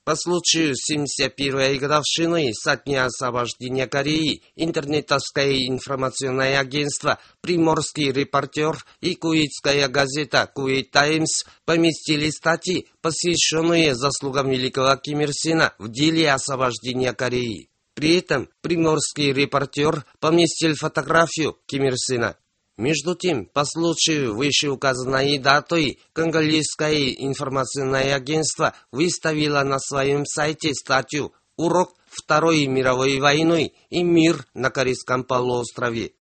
По случаю 71-й годовщины со дня освобождения Кореи интернетовское информационное агентство «Приморский репортер» и куитская газета «Куит Таймс» поместили статьи, посвященные заслугам великого Ким Ир Сена в деле освобождения Кореи. При этом «Приморский репортер» поместил фотографию Ким Ир Сена. Между тем, по случаю вышеуказанной даты, конголезское информационное агентство выставило на своем сайте статью «Урок Второй мировой войны и мир на Корейском полуострове».